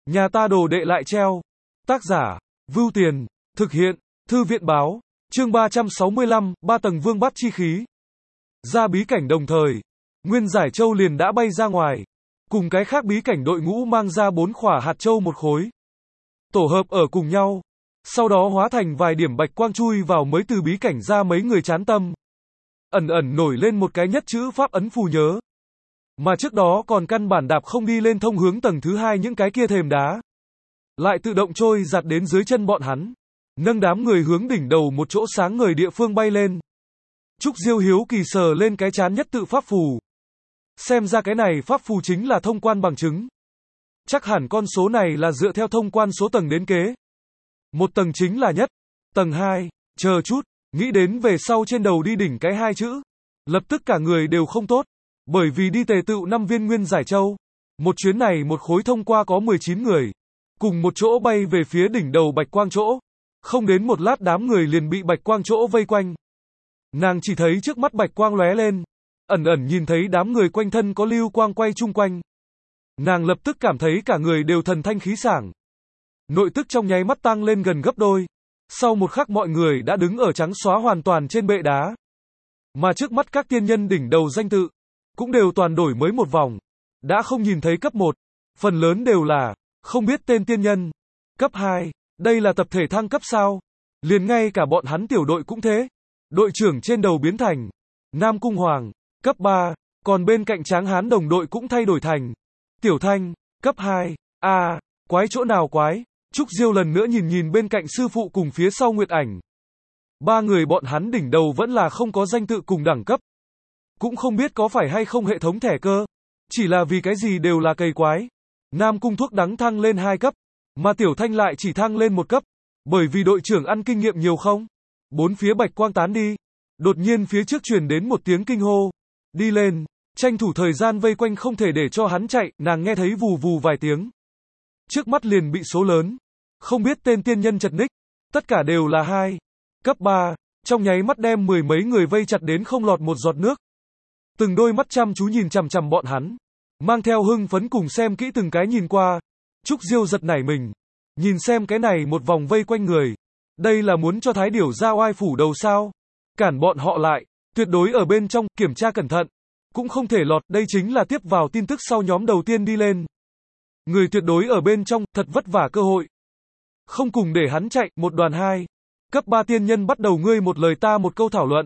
Nhà ta đồ đệ lại treo. Tác giả, Vưu Tiền, thực hiện, Thư viện báo, chương 365, 3 tầng vương bát chi khí. Ra bí cảnh đồng thời, Nguyên Giải Châu liền đã bay ra ngoài, cùng cái khác bí cảnh đội ngũ mang ra 4 khỏa hạt châu một khối. Tổ hợp ở cùng nhau, sau đó hóa thành vài điểm bạch quang chui vào mới từ bí cảnh ra mấy người chán tâm. Ẩn ẩn nổi lên một cái nhất chữ pháp ấn phù nhớ. Mà trước đó còn căn bản đạp không đi lên thông hướng tầng thứ 2 những cái kia thềm đá. Lại tự động trôi giặt đến dưới chân bọn hắn. Nâng đám người hướng đỉnh đầu một chỗ sáng ngời địa phương bay lên. Trúc Diêu hiếu kỳ sờ lên cái chán nhất tự pháp phù. Xem ra cái này pháp phù chính là thông quan bằng chứng. Chắc hẳn con số này là dựa theo thông quan số tầng đến kế. Một tầng chính là nhất. Tầng 2, chờ chút, nghĩ đến về sau trên đầu đi đỉnh cái 2 chữ. Lập tức cả người đều không tốt. Bởi vì đi tề tựu 5 viên Nguyên Giải Châu. Một chuyến này một khối thông qua có 19 người. Cùng một chỗ bay về phía đỉnh đầu bạch quang chỗ. Không đến một lát đám người liền bị bạch quang chỗ vây quanh. Nàng chỉ thấy trước mắt bạch quang lóe lên. Ẩn ẩn nhìn thấy đám người quanh thân có lưu quang quay chung quanh. Nàng lập tức cảm thấy cả người đều thần thanh khí sảng. Nội tức trong nháy mắt tăng lên gần gấp đôi. Sau một khắc mọi người đã đứng ở trắng xóa hoàn toàn trên bệ đá. Mà trước mắt các tiên nhân đỉnh đầu danh tự cũng đều toàn đổi mới một vòng. Đã không nhìn thấy cấp 1. Phần lớn đều là không biết tên tiên nhân. Cấp 2. Đây là tập thể thăng cấp sao? Liền ngay cả bọn hắn tiểu đội cũng thế. Đội trưởng trên đầu biến thành Nam Cung Hoàng. Cấp 3. Còn bên cạnh Tráng Hán đồng đội cũng thay đổi thành Tiểu Thanh. Cấp 2. Quái chỗ nào quái? Trúc Diêu lần nữa nhìn nhìn bên cạnh sư phụ cùng phía sau Nguyệt Ảnh. Ba người bọn hắn đỉnh đầu vẫn là không có danh tự cùng đẳng cấp. Cũng không biết có phải hay không hệ thống thẻ cơ. Chỉ là vì cái gì đều là cây quái. Nam Cung thuốc đắng thăng lên 2 cấp. Mà Tiểu Thanh lại chỉ thăng lên 1 cấp. Bởi vì đội trưởng ăn kinh nghiệm nhiều không? Bốn phía bạch quang tán đi. Đột nhiên phía trước truyền đến một tiếng kinh hô. Đi lên. Tranh thủ thời gian vây quanh không thể để cho hắn chạy. Nàng nghe thấy vù vù vài tiếng. Trước mắt liền bị số lớn. Không biết tên tiên nhân chật ních. Tất cả đều là 2. Cấp 3. Trong nháy mắt đem 10 mấy người vây chặt đến không lọt một giọt nước. Từng đôi mắt chăm chú nhìn chằm chằm bọn hắn. Mang theo hưng phấn cùng xem kỹ từng cái nhìn qua. Trúc Diêu giật nảy mình. Nhìn xem cái này một vòng vây quanh người. Đây là muốn cho Thái Điểu ra oai phủ đầu sao? Cản bọn họ lại. Tuyệt đối ở bên trong, kiểm tra cẩn thận. Cũng không thể lọt, đây chính là tiếp vào tin tức sau nhóm đầu tiên đi lên. Người tuyệt đối ở bên trong, thật vất vả cơ hội. Không cùng để hắn chạy, một đoàn 2. Cấp 3 tiên nhân bắt đầu ngươi một lời ta một câu thảo luận.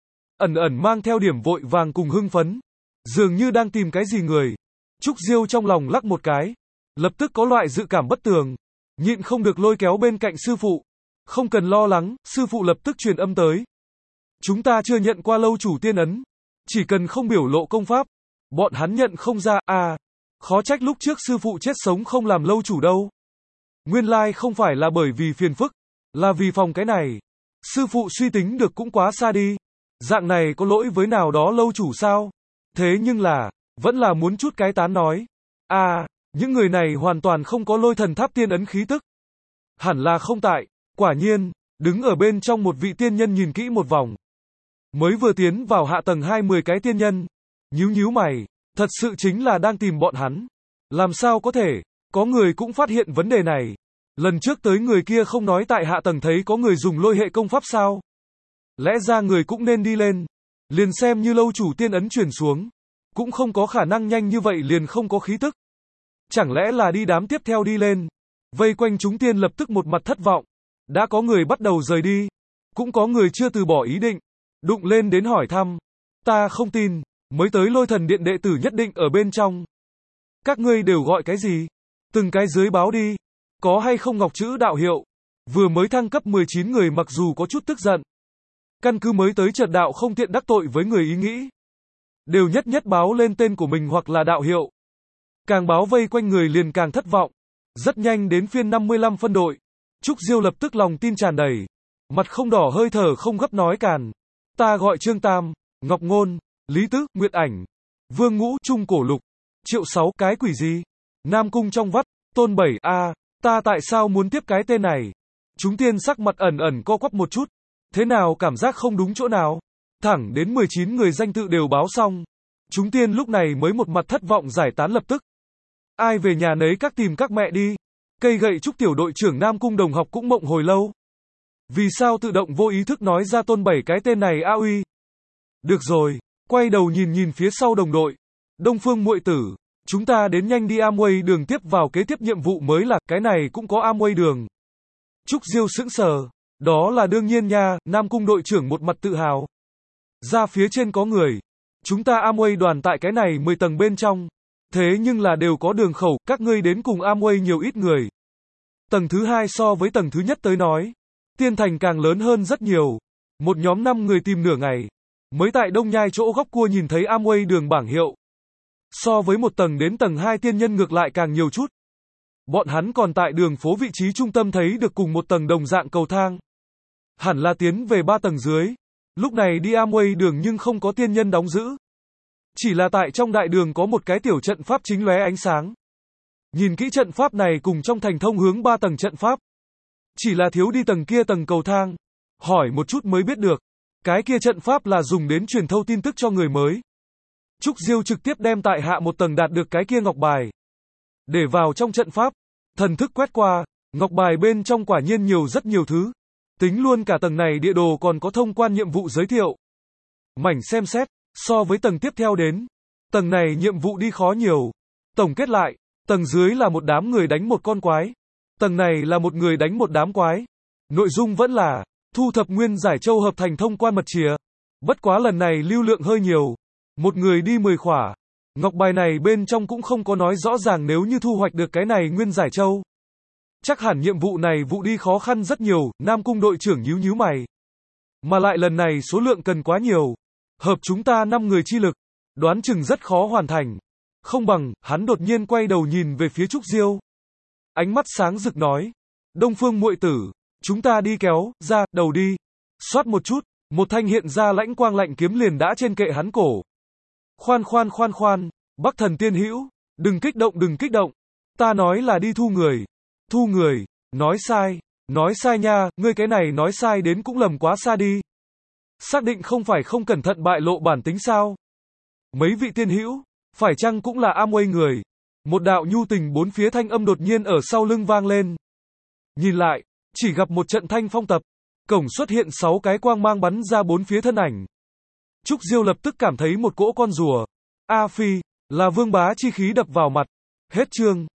Ẩn ẩn mang theo điểm vội vàng cùng hưng phấn. Dường như đang tìm cái gì người. Trúc Diêu trong lòng lắc một cái. Lập tức có loại dự cảm bất tường. Nhịn không được lôi kéo bên cạnh sư phụ. Không cần lo lắng, sư phụ lập tức truyền âm tới. Chúng ta chưa nhận qua lâu chủ tiên ấn. Chỉ cần không biểu lộ công pháp. Bọn hắn nhận không ra, khó trách lúc trước sư phụ chết sống không làm lâu chủ đâu. Nguyên lai không phải là bởi vì phiền phức. Là vì phòng cái này. Sư phụ suy tính được cũng quá xa đi. Dạng này có lỗi với nào đó lâu chủ sao? Thế nhưng là, vẫn là muốn chút cái tán nói. Những người này hoàn toàn không có lôi thần tháp tiên ấn khí tức. Hẳn là không tại. Quả nhiên, đứng ở bên trong một vị tiên nhân nhìn kỹ một vòng. Mới vừa tiến vào hạ tầng 20 cái tiên nhân. Nhíu mày, thật sự chính là đang tìm bọn hắn. Làm sao có thể, có người cũng phát hiện vấn đề này. Lần trước tới người kia không nói tại hạ tầng thấy có người dùng lôi hệ công pháp sao? Lẽ ra người cũng nên đi lên. Liền xem như lâu chủ tiên ấn truyền xuống. Cũng không có khả năng nhanh như vậy liền không có khí tức. Chẳng lẽ là đi đám tiếp theo đi lên. Vây quanh chúng tiên lập tức một mặt thất vọng. Đã có người bắt đầu rời đi. Cũng có người chưa từ bỏ ý định. Đụng lên đến hỏi thăm. Ta không tin. Mới tới lôi thần điện đệ tử nhất định ở bên trong. Các ngươi đều gọi cái gì? Từng cái dưới báo đi. Có hay không ngọc chữ đạo hiệu? Vừa mới thăng cấp 19 người mặc dù có chút tức giận. Căn cứ mới tới chợt đạo không tiện đắc tội với người ý nghĩ. Đều nhất báo lên tên của mình hoặc là đạo hiệu. Càng báo vây quanh người liền càng thất vọng. Rất nhanh đến phiên 55 phân đội. Trúc Diêu lập tức lòng tin tràn đầy. Mặt không đỏ hơi thở không gấp nói càn. Ta gọi Trương Tam, Ngọc Ngôn, Lý Tứ, Nguyệt Ảnh, Vương Ngũ, Trung Cổ Lục, Triệu Sáu, cái quỷ gì? Nam Cung trong vắt, Tôn Bảy, ta tại sao muốn tiếp cái tên này? Chúng tiên sắc mặt ẩn ẩn co quắp một chút. Thế nào cảm giác không đúng chỗ nào? Thẳng đến 19 người danh tự đều báo xong. Chúng tiên lúc này mới một mặt thất vọng giải tán lập tức. Ai về nhà nấy các tìm các mẹ đi. Cây gậy trúc tiểu đội trưởng Nam Cung đồng học cũng mộng hồi lâu. Vì sao tự động vô ý thức nói ra Tôn Bảy cái tên này a uy? Được rồi, quay đầu nhìn nhìn phía sau đồng đội. Đông Phương muội tử, chúng ta đến nhanh đi Amway đường tiếp vào kế tiếp nhiệm vụ mới là, cái này cũng có Amway đường. Trúc Diêu sững sờ, đó là đương nhiên nha, Nam Cung đội trưởng một mặt tự hào. Ra phía trên có người. Chúng ta Amway đoàn tại cái này 10 tầng bên trong. Thế nhưng là đều có đường khẩu, các ngươi đến cùng Amway nhiều ít người. Tầng thứ 2 so với tầng thứ nhất tới nói. Tiên thành càng lớn hơn rất nhiều. Một nhóm 5 người tìm nửa ngày. Mới tại Đông Nhai chỗ góc cua nhìn thấy Amway đường bảng hiệu. So với một tầng đến tầng 2 tiên nhân ngược lại càng nhiều chút. Bọn hắn còn tại đường phố vị trí trung tâm thấy được cùng một tầng đồng dạng cầu thang. Hẳn là tiến về 3 tầng dưới. Lúc này đi Amway đường nhưng không có tiên nhân đóng giữ. Chỉ là tại trong đại đường có một cái tiểu trận pháp chính lóe ánh sáng. Nhìn kỹ trận pháp này cùng trong thành thông hướng 3 tầng trận pháp. Chỉ là thiếu đi tầng kia tầng cầu thang. Hỏi một chút mới biết được. Cái kia trận pháp là dùng đến truyền thâu tin tức cho người mới. Trúc Diêu trực tiếp đem tại hạ một tầng đạt được cái kia ngọc bài. Để vào trong trận pháp. Thần thức quét qua. Ngọc bài bên trong quả nhiên nhiều rất nhiều thứ. Tính luôn cả tầng này địa đồ còn có thông quan nhiệm vụ giới thiệu. Mảnh xem xét. So với tầng tiếp theo đến. Tầng này nhiệm vụ đi khó nhiều. Tổng kết lại. Tầng dưới là một đám người đánh một con quái. Tầng này là một người đánh một đám quái. Nội dung vẫn là thu thập nguyên giải châu hợp thành thông quan mật chìa. Bất quá lần này lưu lượng hơi nhiều. Một người đi 10 khỏa. Ngọc bài này bên trong cũng không có nói rõ ràng nếu như thu hoạch được cái này nguyên giải châu. Chắc hẳn nhiệm vụ này vụ đi khó khăn rất nhiều, Nam Cung đội trưởng nhíu nhíu mày. Mà lại lần này số lượng cần quá nhiều. Hợp chúng ta 5 người chi lực. Đoán chừng rất khó hoàn thành. Không bằng, hắn đột nhiên quay đầu nhìn về phía Trúc Diêu. Ánh mắt sáng rực nói. Đông Phương muội tử, chúng ta đi kéo, ra, đầu đi. Xoát một chút, một thanh hiện ra lãnh quang lạnh kiếm liền đã trên kệ hắn cổ. Khoan, Bắc thần tiên hữu, đừng kích động. Ta nói là đi thu người. Thu người, nói sai nha, ngươi cái này nói sai đến cũng lầm quá xa đi. Xác định không phải không cẩn thận bại lộ bản tính sao? Mấy vị tiên hữu, phải chăng cũng là Amway người? Một đạo nhu tình bốn phía thanh âm đột nhiên ở sau lưng vang lên. Nhìn lại, chỉ gặp một trận thanh phong tập. Cổng xuất hiện 6 cái quang mang bắn ra bốn phía thân ảnh. Trúc Diêu lập tức cảm thấy một cỗ con rùa. A Phi, là vương bá chi khí đập vào mặt. Hết chương.